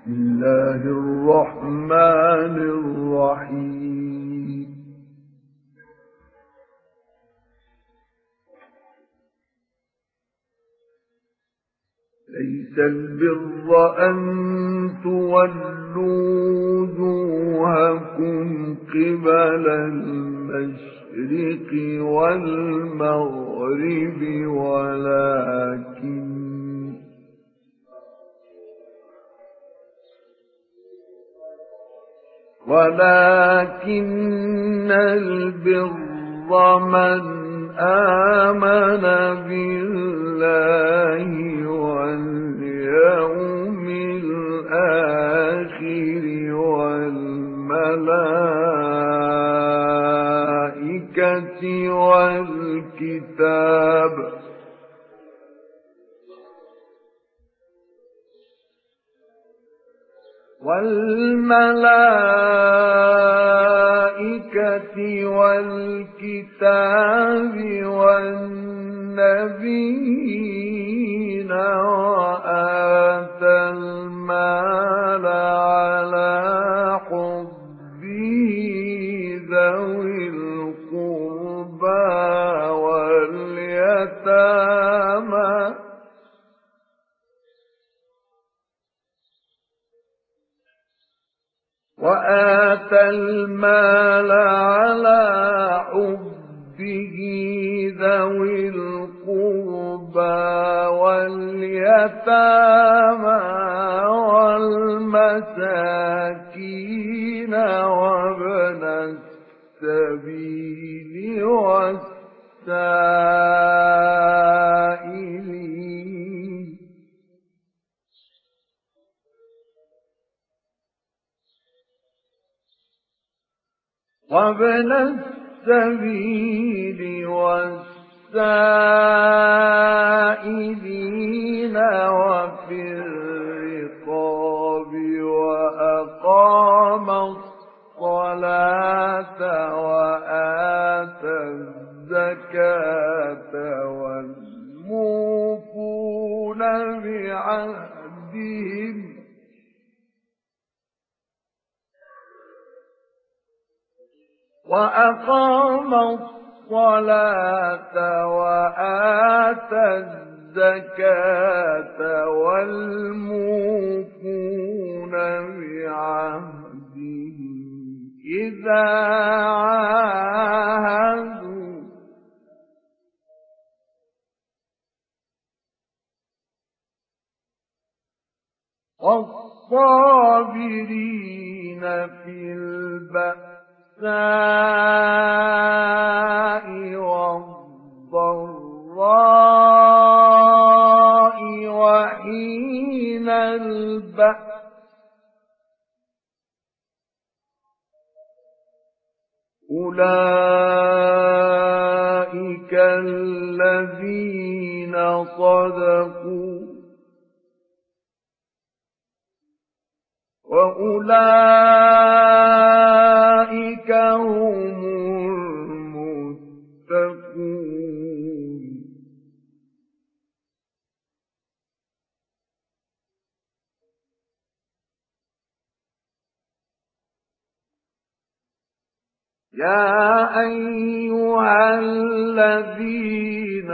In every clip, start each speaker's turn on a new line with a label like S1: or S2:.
S1: الله الرحمن الرحيم. ليس البر أن تولوا وجوهكم قبل المشرق والمغرب ولكن البر من آمن بالله واليوم الآخر والملائكة والكتاب والنبيين وآتى المال على حبه ذوي القربى واليتامى والمساكين وابن السبيل والسائلين وفي الرقاب وأقام الصلاة وآتى الزكاة والموفون بعهدهم إذا عاهدوا والصابرين في البأساء والضراء وحين البأس أولئك الذين صدقوا وأولئك هم المتقون. يا أيها الذين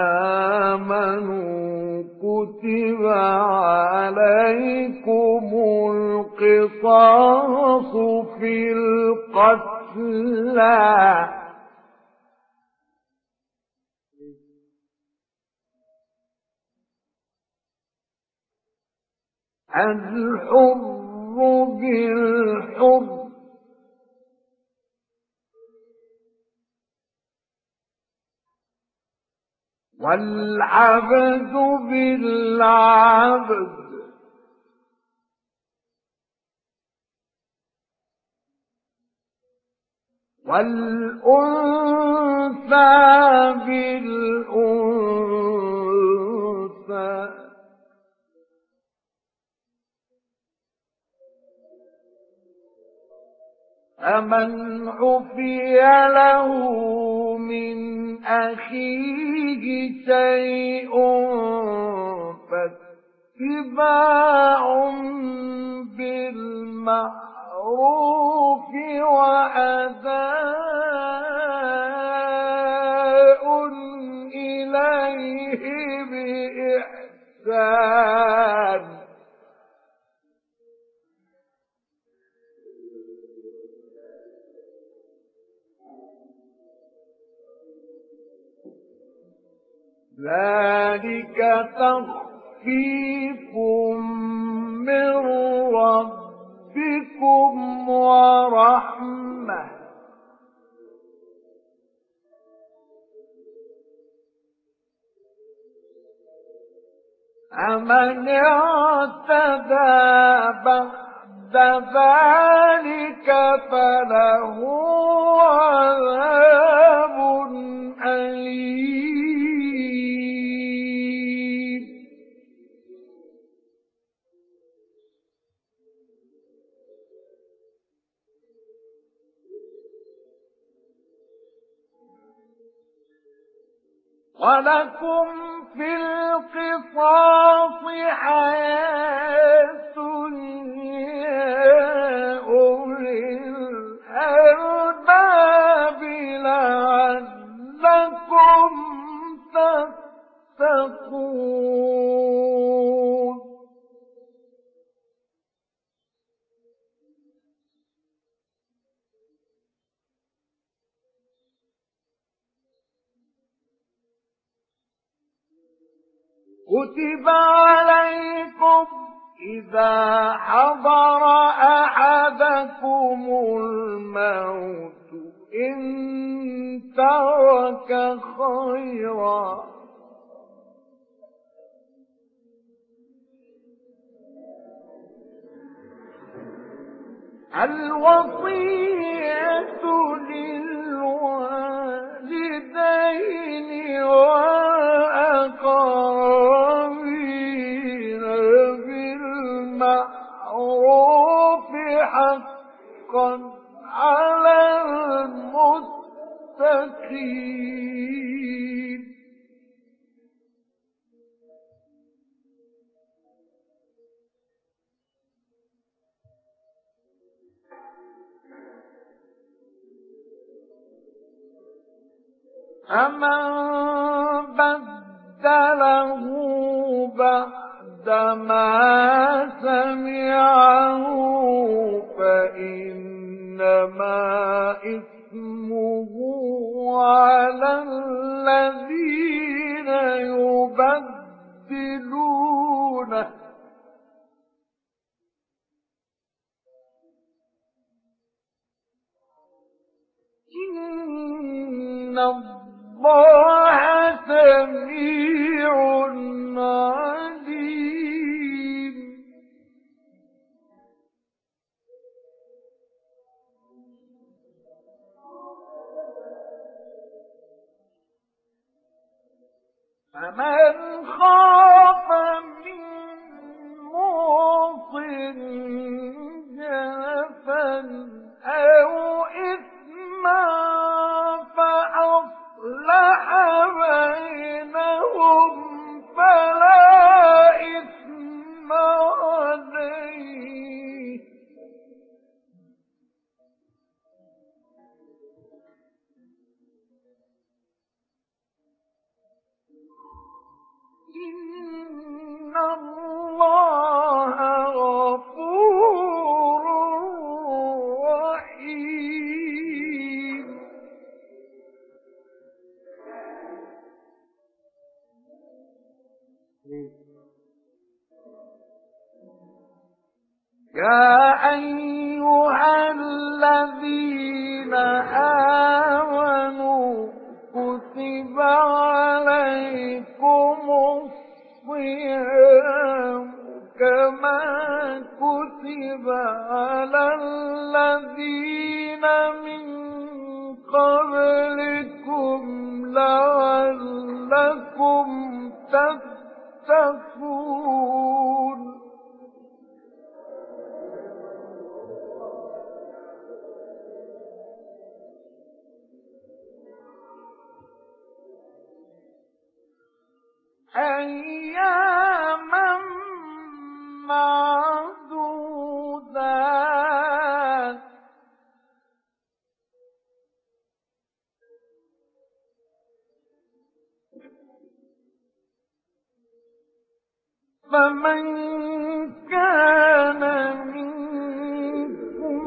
S1: آمنوا كتب عليكم القصاص في القتلى الحر بالحر والعبد بالعبد والأنثى بالأنثى فمن عفي له من أخيه شيء فاتباع بالمعروف وأداء إليه بإحسان. ذلك تخفيف من ربكم ورحمة. فمن اعتدى بعد ذلك فله عذاب أليم. ولكم في القصاص حياة يا أولي الألباب لعلكم تتقون. كتب عليكم إذا حضر أحدكم الموت إن ترك خيرا الوصية للوالدين والأقربين بالمعروف حقا على المتقين. فمن بدله بعدما سمعه فإنما إثمه على الذين يبدلونه إن الله سميع عليم. فمن خاف من موص جنفا أو إثما فأصلح بينهم فلا إثم عليه. إن الله غفور رحيم. يا أيها الذين آمنوا كتب عليكم الصيام كما كتب على الذين من قبلكم لعلكم تتقون. أياما معدودات فمن كان منكم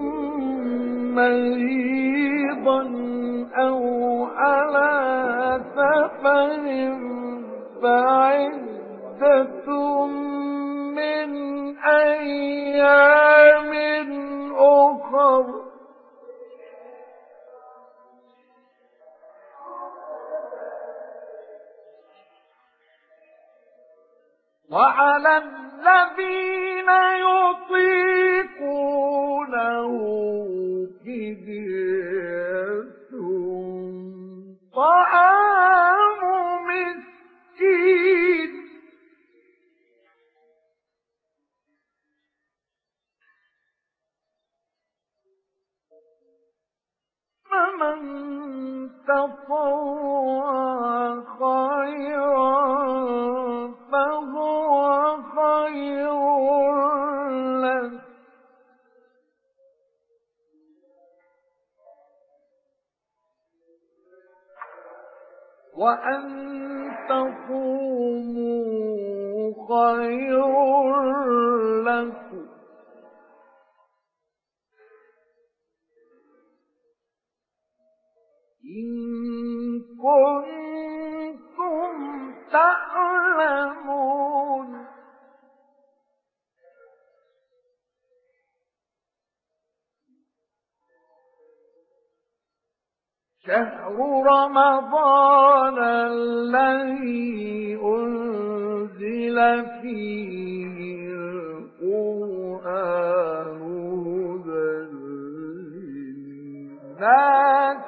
S1: مريضا أو على سفر فعدة من أيام أخر وعلى الذين يطيقونه فدية طعام مسكين فمن تطوع خيرا فهو خير له وأن تصوموا خير لكم إن كنتم تعلمون شهر رمضان الذي أنزل فيه القرآن هدى للناس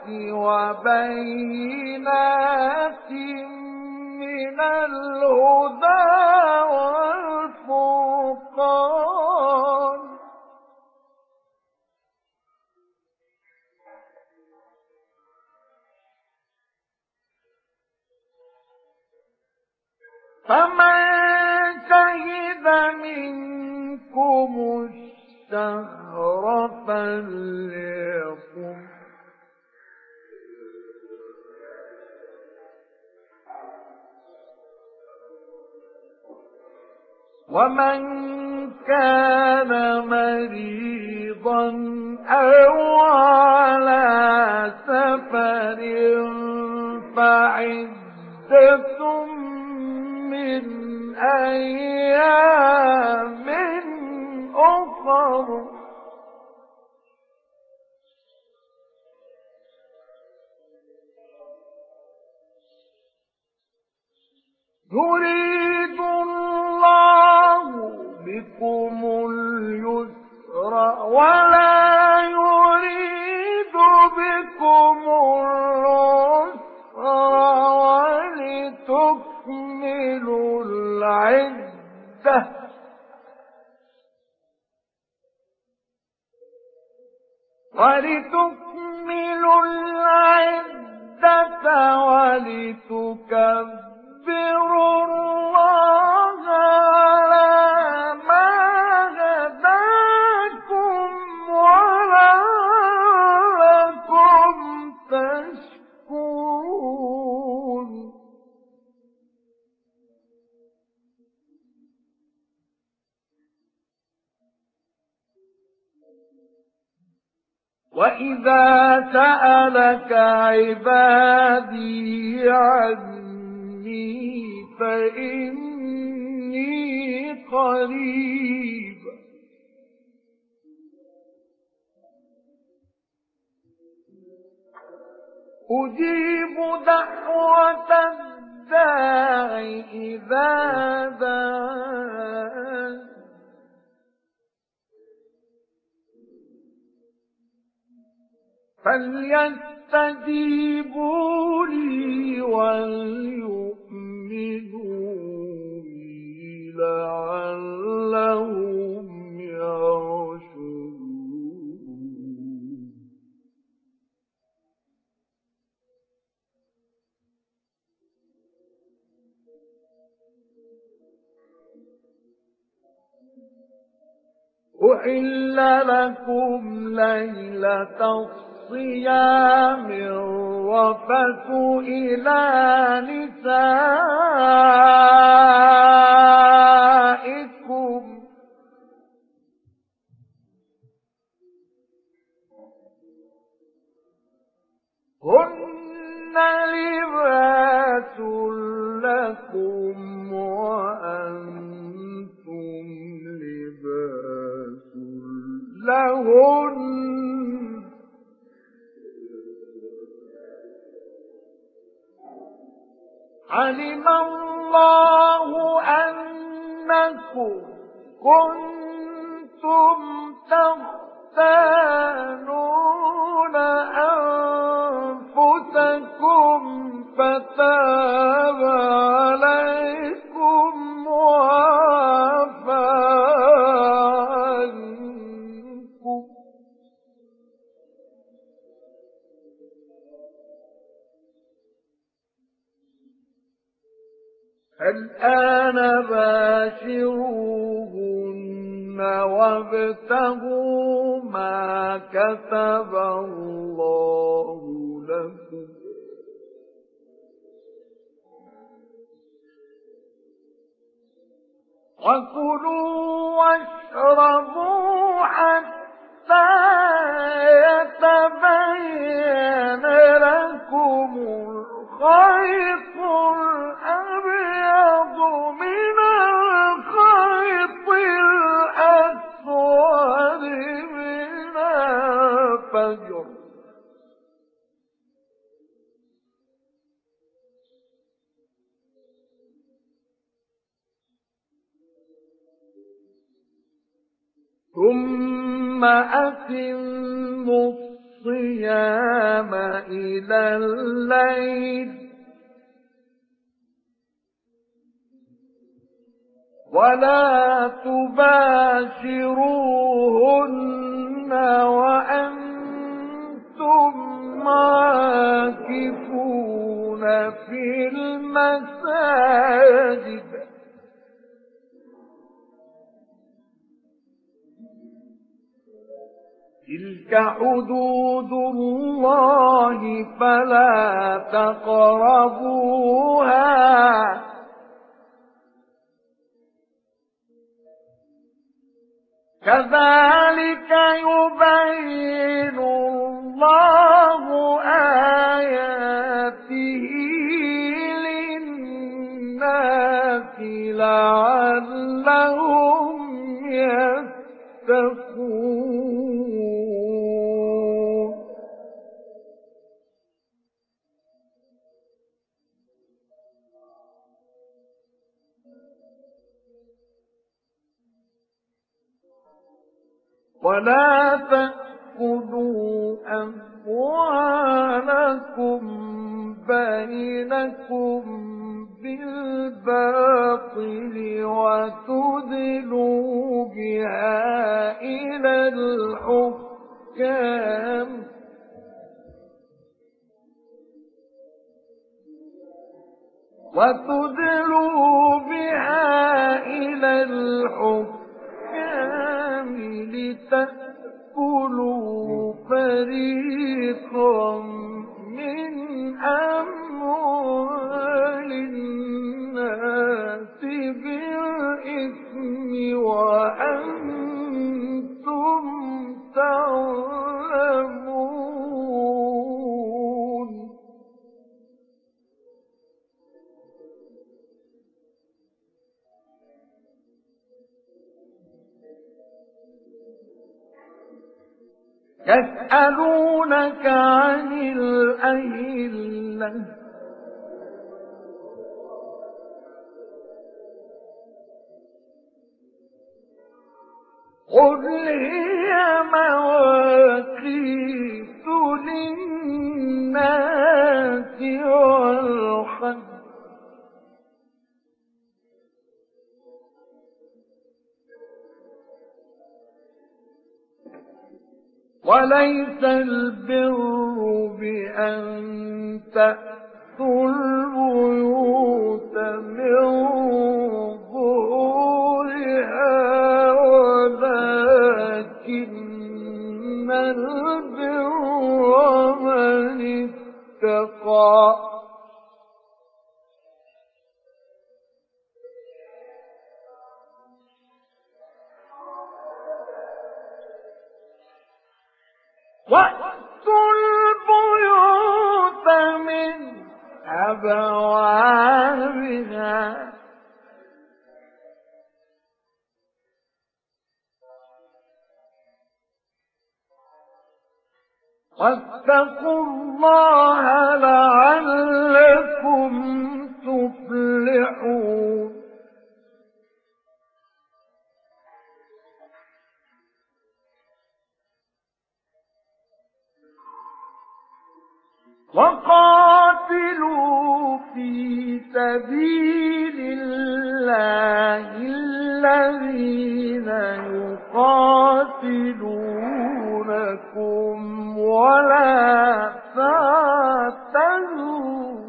S1: وبينات من الهدى والفرقان فمن شهد منكم الشهر فليصم ومن كان مريضا أو على سفر فعدة من أيام أخر يريد الله بكم اليسر ولا يريد بكم العسر ولتكملوا العدة ولتكبروا الله على ما هداكم ولعلكم تشكرون وَإِذَا سَأَلَكَ عِبَادِي عَنِّي فَإِنِّي قَرِيبٌ أُجِيبُ دَعْوَةَ الدَّاعِ إِذَا دَعَانِ فَلْيَسْتَجِيبُوا لِي وَلْيُؤْمِنُوا بِي لَعَلَّهُمْ يَرْشُدُونَ أُحِلَّ لَكُمْ لَيْلَةَ الصِّيَامِ الرَّفَثُ إِلَىٰ نِسَائِكُمْ لكم وأنتم لباس لهن علم الله أنكم كنتم تختانون أنفسكم فتاب عليكم وعفى عنكم الآن باشروهن وابتغوا ما كتب الله لكم وكلوا واشربوا حتى يتبين لكم الخيط الأبيض من الخيط الأسود من الفجر ثم أتموا الصيام إلى الليل ولا تباشروهن وأنتم عاكفون في المساجد تلك حدود الله فلا تقربوها كذلك يبين الله آياته للناس لعلهم يتقون ولا تأكلوا أموالكم بينكم بالباطل وتدلوا بها إلى الحكام لتأكلوا فريقا من أموال الناس بالإثم وأنتم تعلمون يسألونك عن الأهلة قل هي مواقيت للناس والحج وليس البر بأن تأتوا البيوت من ظهورها ولكن البر من اتقى وأتوا البيوت من أبوابها أهلها واتقوا الله لعلكم تفلحون. وقاتلوا في سبيل الله الذين يقاتلونكم ولا تعتدوا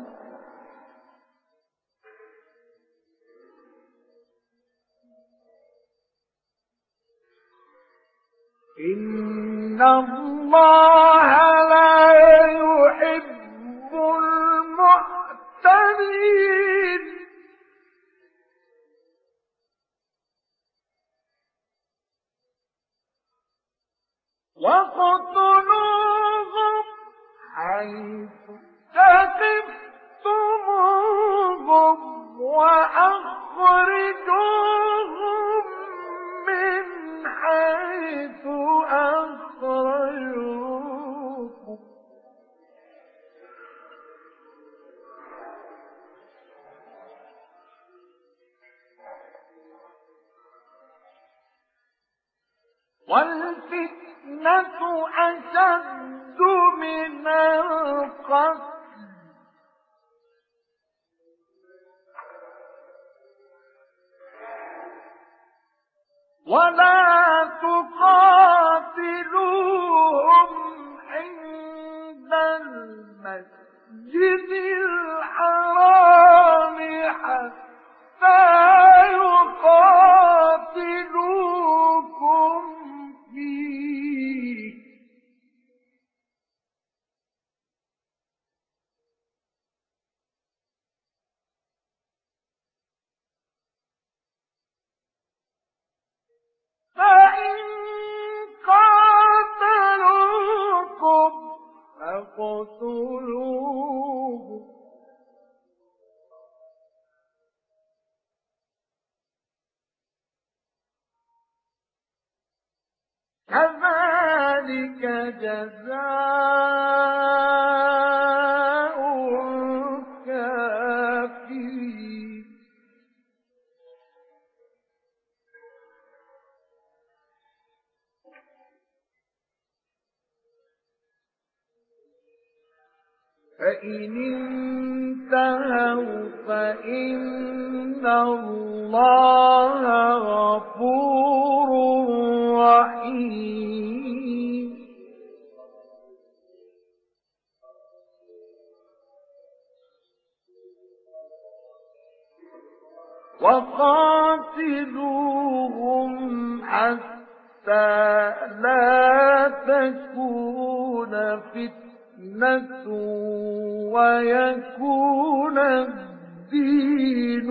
S1: إن الله لا يحب المعتدين. واقتلوهم حيث ثقفتموهم وأخرجوهم من حيث أخرجوكم والفتنة أشد من القتل ولا تقاتلوهم عند المسجد الحرام حتى يقاتلوكم فيه فإن قاتلوكم فاقتلوهم كذلك جزاء الكافرين. فإن انتهوا فإن الله غفور رحيم. وقاتلوهم حتى لا تكون فتنة ويكون الدين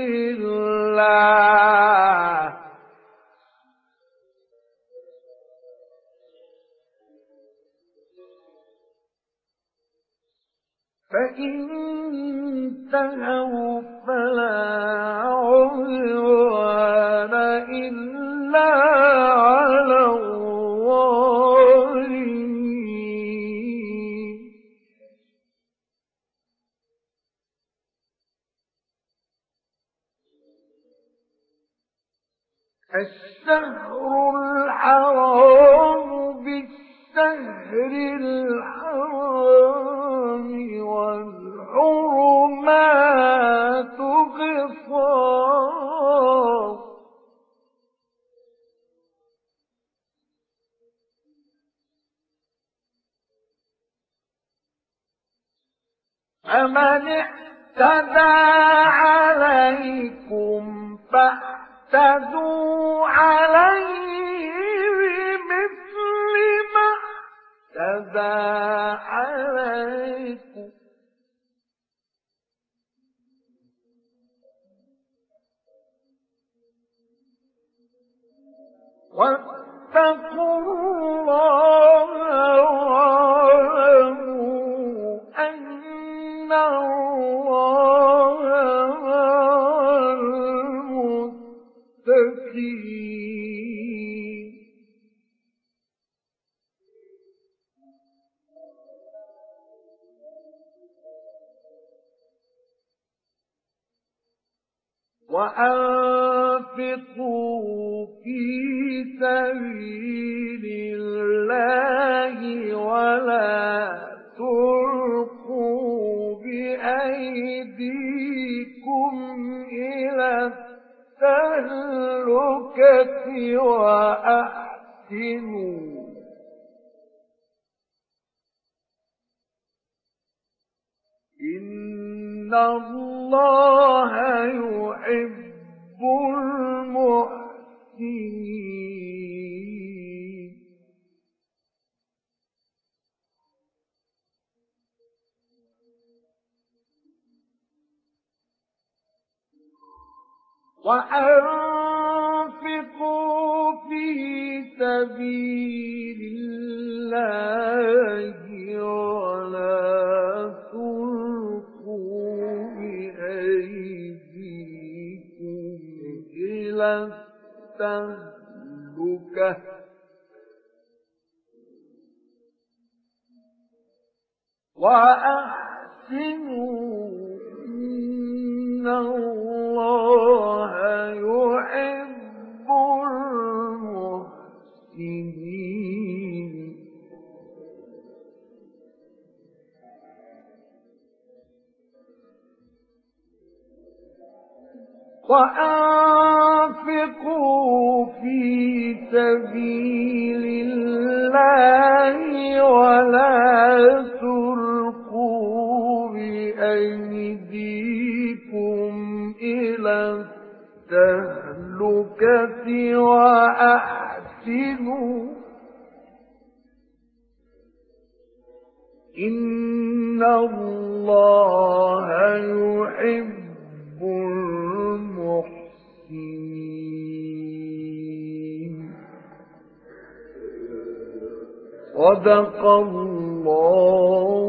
S1: لله. فإن انتهوا فلا عدوان إلا على الظالمين. الشهر الحرام بالشهر الحرام والحرمات قصاص فمن اعتدى عليكم فاعتدوا عليه بمثل ما اعتدى عليكم واتقوا الله واعلموا أن الله وأنفقوا في سبيل الله ولا تلقوا بأيديكم إلى التهلكة وأحسنوا إن الله يحب المحسنين وأنفقوا في سبيل الله ولا تلقوا بأيديكم إلى التهلكة وأحسنوا إن الله يحب المحسنين وأنفقوا في سبيل الله ولا تلقوا بأيديكم إلى التهلكة وأحسنوا إن الله يحب المحسنين صدق الله